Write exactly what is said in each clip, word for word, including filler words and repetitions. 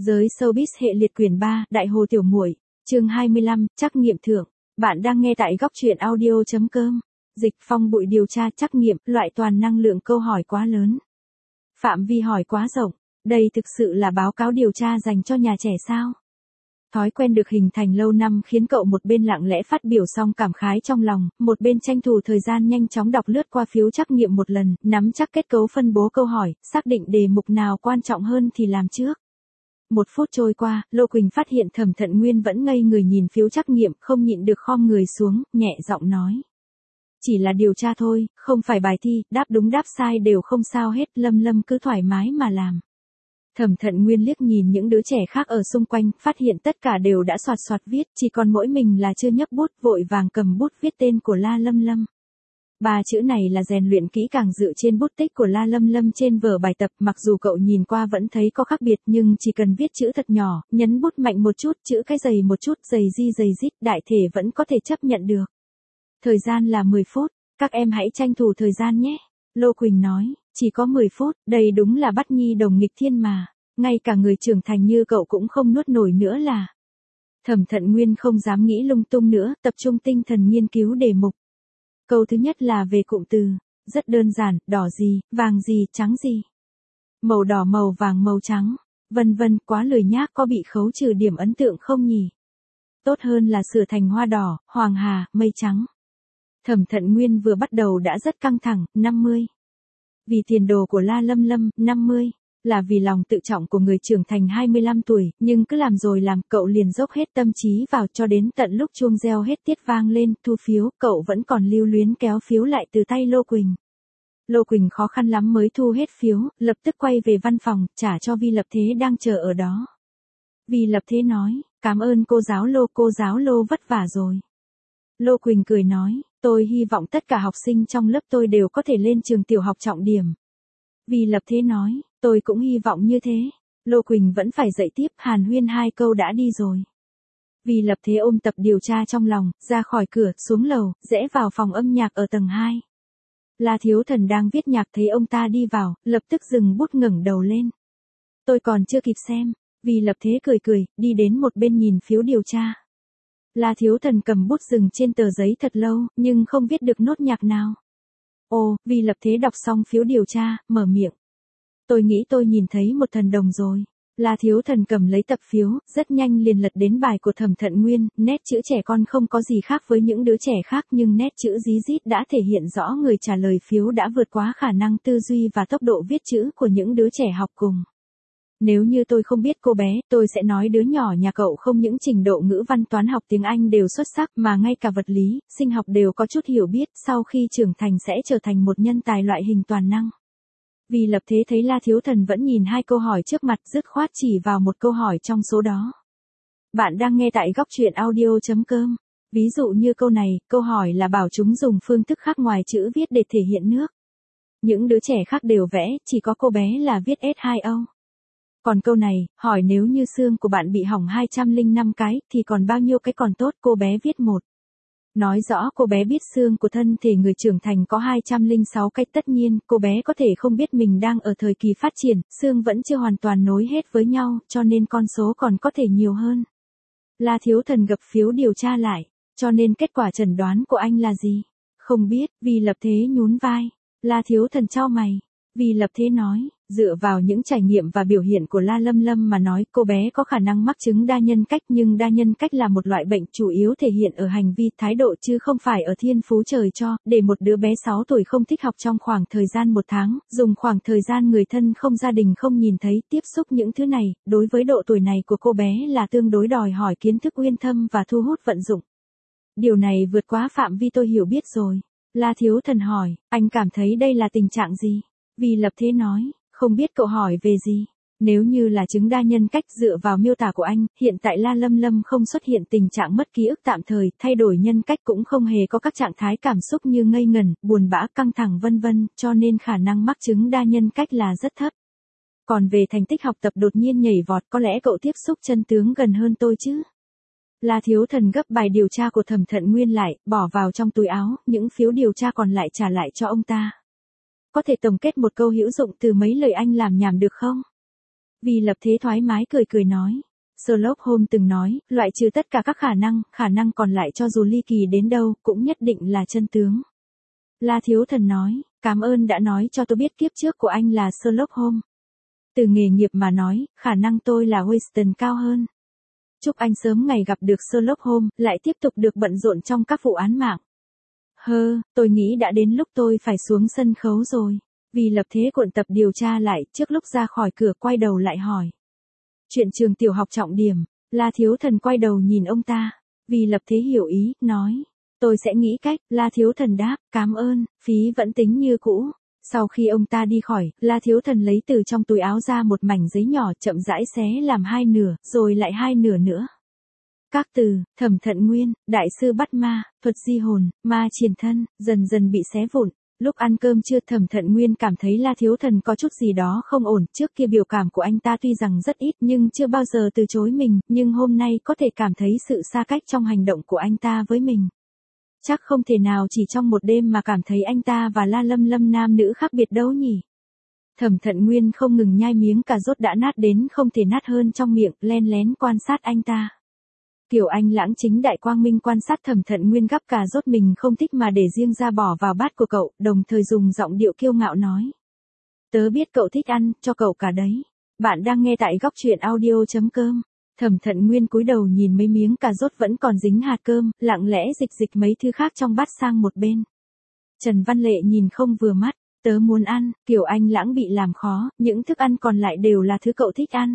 Giới showbiz hệ liệt quyển ba, Đại Hồ Tiểu Muội, chương hai mươi lăm, trắc nghiệm thưởng. Bạn đang nghe tại góc truyện audio chấm com. Dịch Phong bụi điều tra trắc nghiệm, loại toàn năng lượng câu hỏi quá lớn. Phạm vi hỏi quá rộng, đây thực sự là báo cáo điều tra dành cho nhà trẻ sao? Thói quen được hình thành lâu năm khiến cậu một bên lặng lẽ phát biểu xong cảm khái trong lòng, một bên tranh thủ thời gian nhanh chóng đọc lướt qua phiếu trắc nghiệm một lần, nắm chắc kết cấu phân bố câu hỏi, xác định đề mục nào quan trọng hơn thì làm trước. Một phút trôi qua, Lô Quỳnh phát hiện Thẩm Thận Nguyên vẫn ngây người nhìn phiếu trắc nghiệm, không nhịn được khom người xuống, nhẹ giọng nói. Chỉ là điều tra thôi, không phải bài thi, đáp đúng đáp sai đều không sao hết, Lâm Lâm cứ thoải mái mà làm. Thẩm Thận Nguyên liếc nhìn những đứa trẻ khác ở xung quanh, phát hiện tất cả đều đã soạt soạt viết, chỉ còn mỗi mình là chưa nhấc bút, vội vàng cầm bút viết tên của La Lâm Lâm. Ba chữ này là rèn luyện kỹ càng dựa trên bút tích của La Lâm Lâm trên vở bài tập, mặc dù cậu nhìn qua vẫn thấy có khác biệt nhưng chỉ cần viết chữ thật nhỏ, nhấn bút mạnh một chút, chữ cái dày một chút, dày di dày dít, đại thể vẫn có thể chấp nhận được. Thời gian là mười phút, các em hãy tranh thủ thời gian nhé. Lô Quỳnh nói, chỉ có mười phút, đây đúng là bắt nhi đồng nghịch thiên mà, ngay cả người trưởng thành như cậu cũng không nuốt nổi nữa là. Thẩm Thận Nguyên không dám nghĩ lung tung nữa, tập trung tinh thần nghiên cứu đề mục. Câu thứ nhất là về cụm từ, rất đơn giản, đỏ gì, vàng gì, trắng gì. Màu đỏ màu vàng màu trắng, vân vân, quá lười nhác, có bị khấu trừ điểm ấn tượng không nhỉ? Tốt hơn là sửa thành hoa đỏ, hoàng hà, mây trắng. Thẩm Thận Nguyên vừa bắt đầu đã rất căng thẳng, năm mươi. Vì tiền đồ của La Lâm Lâm, năm mươi. Là vì lòng tự trọng của người trưởng thành hai mươi lăm tuổi, nhưng cứ làm rồi làm, cậu liền dốc hết tâm trí vào cho đến tận lúc chuông reo hết tiết vang lên, thu phiếu, cậu vẫn còn lưu luyến kéo phiếu lại từ tay Lô Quỳnh. Lô Quỳnh khó khăn lắm mới thu hết phiếu, lập tức quay về văn phòng, trả cho Vi Lập Thế đang chờ ở đó. Vi Lập Thế nói, cảm ơn cô giáo Lô, cô giáo Lô vất vả rồi. Lô Quỳnh cười nói, tôi hy vọng tất cả học sinh trong lớp tôi đều có thể lên trường tiểu học trọng điểm. Vi Lập Thế nói, tôi cũng hy vọng như thế. Lô Quỳnh vẫn phải dạy tiếp, hàn huyên hai câu đã đi rồi. Vi Lập Thế ôm tập điều tra trong lòng, ra khỏi cửa, xuống lầu, rẽ vào phòng âm nhạc ở tầng hai. La Thiếu Thần đang viết nhạc thấy ông ta đi vào, lập tức dừng bút ngẩng đầu lên. Tôi còn chưa kịp xem. Vi Lập Thế cười cười, đi đến một bên nhìn phiếu điều tra. La Thiếu Thần cầm bút dừng trên tờ giấy thật lâu, nhưng không viết được nốt nhạc nào. Ồ, Vi Lập Thế đọc xong phiếu điều tra, mở miệng. Tôi nghĩ tôi nhìn thấy một thần đồng rồi. La Thiếu Thần cầm lấy tập phiếu, rất nhanh liền lật đến bài của Thẩm Thận Nguyên, nét chữ trẻ con không có gì khác với những đứa trẻ khác nhưng nét chữ rí rít đã thể hiện rõ người trả lời phiếu đã vượt quá khả năng tư duy và tốc độ viết chữ của những đứa trẻ học cùng. Nếu như tôi không biết cô bé, tôi sẽ nói đứa nhỏ nhà cậu không những trình độ ngữ văn toán học tiếng Anh đều xuất sắc mà ngay cả vật lý, sinh học đều có chút hiểu biết, sau khi trưởng thành sẽ trở thành một nhân tài loại hình toàn năng. Vi Lập Thế thấy La Thiếu Thần vẫn nhìn hai câu hỏi trước mặt, dứt khoát chỉ vào một câu hỏi trong số đó. Bạn đang nghe tại góc truyện audio chấm com. Ví dụ như câu này, câu hỏi là bảo chúng dùng phương thức khác ngoài chữ viết để thể hiện nước. Những đứa trẻ khác đều vẽ, chỉ có cô bé là viết S hai O. Còn câu này, hỏi nếu như xương của bạn bị hỏng hai trăm lẻ năm cái, thì còn bao nhiêu cái còn tốt, cô bé viết một. Nói rõ cô bé biết xương của thân thể người trưởng thành có hai trăm lẻ sáu cái, tất nhiên, cô bé có thể không biết mình đang ở thời kỳ phát triển, xương vẫn chưa hoàn toàn nối hết với nhau, cho nên con số còn có thể nhiều hơn. La Thiếu Thần gập phiếu điều tra lại, cho nên kết quả chẩn đoán của anh là gì? Không biết, Vi Lập Thế nhún vai. La Thiếu Thần chau mày. Vi Lập Thế nói, dựa vào những trải nghiệm và biểu hiện của La Lâm Lâm mà nói, cô bé có khả năng mắc chứng đa nhân cách, nhưng đa nhân cách là một loại bệnh chủ yếu thể hiện ở hành vi, thái độ chứ không phải ở thiên phú trời cho, để một đứa bé sáu tuổi không thích học trong khoảng thời gian một tháng, dùng khoảng thời gian người thân không gia đình không nhìn thấy, tiếp xúc những thứ này, đối với độ tuổi này của cô bé là tương đối đòi hỏi kiến thức uyên thâm và thu hút vận dụng. Điều này vượt quá phạm vi tôi hiểu biết rồi. La Thiếu Thần hỏi, anh cảm thấy đây là tình trạng gì? Vi Lập Thế nói, không biết cậu hỏi về gì. Nếu như là chứng đa nhân cách dựa vào miêu tả của anh, hiện tại La Lâm Lâm không xuất hiện tình trạng mất ký ức tạm thời, thay đổi nhân cách cũng không hề có các trạng thái cảm xúc như ngây ngẩn, buồn bã, căng thẳng vân vân, cho nên khả năng mắc chứng đa nhân cách là rất thấp. Còn về thành tích học tập đột nhiên nhảy vọt, có lẽ cậu tiếp xúc chân tướng gần hơn tôi chứ. La Thiếu Thần gấp bài điều tra của Thẩm Thận Nguyên lại, bỏ vào trong túi áo, những phiếu điều tra còn lại trả lại cho ông ta. Có thể tổng kết một câu hữu dụng từ mấy lời anh làm nhảm được không? Vì Lập Thế thoải mái cười cười nói. Sherlock Holmes từng nói, loại trừ tất cả các khả năng, khả năng còn lại cho dù ly kỳ đến đâu, cũng nhất định là chân tướng. La Thiếu Thần nói, cảm ơn đã nói cho tôi biết kiếp trước của anh là Sherlock Holmes. Từ nghề nghiệp mà nói, khả năng tôi là Watson cao hơn. Chúc anh sớm ngày gặp được Sherlock Holmes, lại tiếp tục được bận rộn trong các vụ án mạng. Hơ, tôi nghĩ đã đến lúc tôi phải xuống sân khấu rồi. Vì Lập Thế cuộn tập điều tra lại, trước lúc ra khỏi cửa quay đầu lại hỏi. Chuyện trường tiểu học trọng điểm, La Thiếu Thần quay đầu nhìn ông ta. Vì Lập Thế hiểu ý, nói. Tôi sẽ nghĩ cách, La Thiếu Thần đáp, cảm ơn, phí vẫn tính như cũ. Sau khi ông ta đi khỏi, La Thiếu Thần lấy từ trong túi áo ra một mảnh giấy nhỏ chậm rãi xé làm hai nửa, rồi lại hai nửa nữa. Các từ, Thẩm Thận Nguyên, đại sư bắt ma, thuật di hồn, ma triền thân, dần dần bị xé vụn. Lúc ăn cơm trưa Thẩm Thận Nguyên cảm thấy La Thiếu Thần có chút gì đó không ổn, trước kia biểu cảm của anh ta tuy rằng rất ít nhưng chưa bao giờ từ chối mình, nhưng hôm nay có thể cảm thấy sự xa cách trong hành động của anh ta với mình. Chắc không thể nào chỉ trong một đêm mà cảm thấy anh ta và La Lâm Lâm nam nữ khác biệt đâu nhỉ. Thẩm Thận Nguyên không ngừng nhai miếng cà rốt đã nát đến không thể nát hơn trong miệng, len lén quan sát anh ta. Kiều Anh Lãng chính đại quang minh quan sát Thẩm Thận Nguyên gắp cà rốt mình không thích mà để riêng ra bỏ vào bát của cậu, đồng thời dùng giọng điệu kiêu ngạo nói. Tớ biết cậu thích ăn, cho cậu cả đấy. Bạn đang nghe tại góc truyện audio chấm com. Thẩm Thận Nguyên cúi đầu nhìn mấy miếng cà rốt vẫn còn dính hạt cơm, lặng lẽ dịch dịch mấy thứ khác trong bát sang một bên. Trần Văn Lệ nhìn không vừa mắt, tớ muốn ăn, Kiều Anh Lãng bị làm khó, những thức ăn còn lại đều là thứ cậu thích ăn.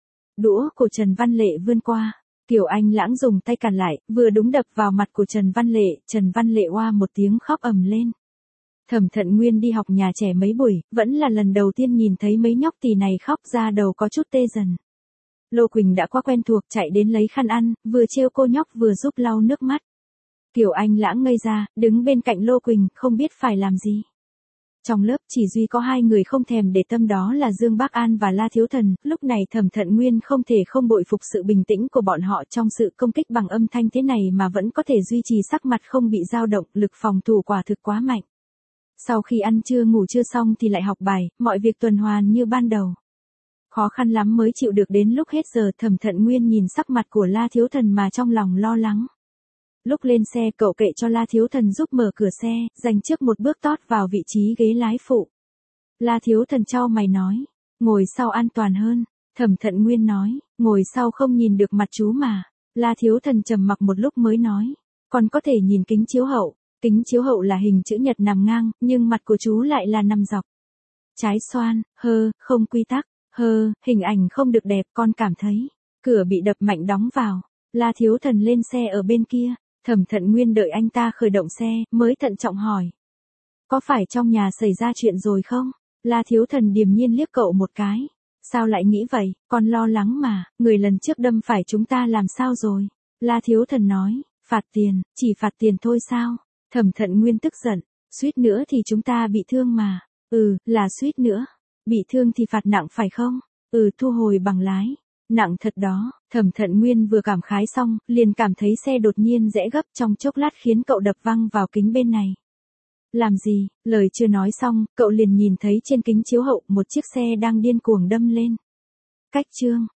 Đũa của Trần Văn Lệ vươn qua, Kiều Anh Lãng dùng tay cản lại, vừa đúng đập vào mặt của Trần Văn Lệ, Trần Văn Lệ oa một tiếng khóc ầm lên. Thẩm Thận Nguyên đi học nhà trẻ mấy buổi, vẫn là lần đầu tiên nhìn thấy mấy nhóc tỳ này khóc ra đầu có chút tê dần. Lô Quỳnh đã quá quen thuộc chạy đến lấy khăn ăn, vừa trêu cô nhóc vừa giúp lau nước mắt. Kiều Anh Lãng ngây ra, đứng bên cạnh Lô Quỳnh, không biết phải làm gì. Trong lớp chỉ duy có hai người không thèm để tâm đó là Dương Bác An và La Thiếu Thần, lúc này Thẩm Thận Nguyên không thể không bội phục sự bình tĩnh của bọn họ trong sự công kích bằng âm thanh thế này mà vẫn có thể duy trì sắc mặt không bị dao động, lực phòng thủ quả thực quá mạnh. Sau khi ăn trưa ngủ trưa xong thì lại học bài, mọi việc tuần hoàn như ban đầu. Khó khăn lắm mới chịu được đến lúc hết giờ Thẩm Thận Nguyên nhìn sắc mặt của La Thiếu Thần mà trong lòng lo lắng. Lúc lên xe cậu kệ cho La Thiếu Thần giúp mở cửa xe, dành trước một bước tót vào vị trí ghế lái phụ. La Thiếu Thần chau mày nói, ngồi sau an toàn hơn. Thẩm Thận Nguyên nói, ngồi sau không nhìn được mặt chú mà. La Thiếu Thần trầm mặc một lúc mới nói, còn có thể nhìn kính chiếu hậu. Kính chiếu hậu là hình chữ nhật nằm ngang, nhưng mặt của chú lại là nằm dọc. Trái xoan, hơ, không quy tắc, hơ, hình ảnh không được đẹp con cảm thấy. Cửa bị đập mạnh đóng vào. La Thiếu Thần lên xe ở bên kia. Thẩm Thận Nguyên đợi anh ta khởi động xe, mới thận trọng hỏi. Có phải trong nhà xảy ra chuyện rồi không? La Thiếu Thần điềm nhiên liếc cậu một cái. Sao lại nghĩ vậy, con lo lắng mà, người lần trước đâm phải chúng ta làm sao rồi? La Thiếu Thần nói, phạt tiền, chỉ phạt tiền thôi sao? Thẩm Thận Nguyên tức giận, suýt nữa thì chúng ta bị thương mà. Ừ, là suýt nữa. Bị thương thì phạt nặng phải không? Ừ, thu hồi bằng lái. Nặng thật đó. Thẩm Thận Nguyên vừa cảm khái xong, liền cảm thấy xe đột nhiên rẽ gấp trong chốc lát khiến cậu đập văng vào kính bên này. Làm gì? Lời chưa nói xong, cậu liền nhìn thấy trên kính chiếu hậu một chiếc xe đang điên cuồng đâm lên. Cách chương.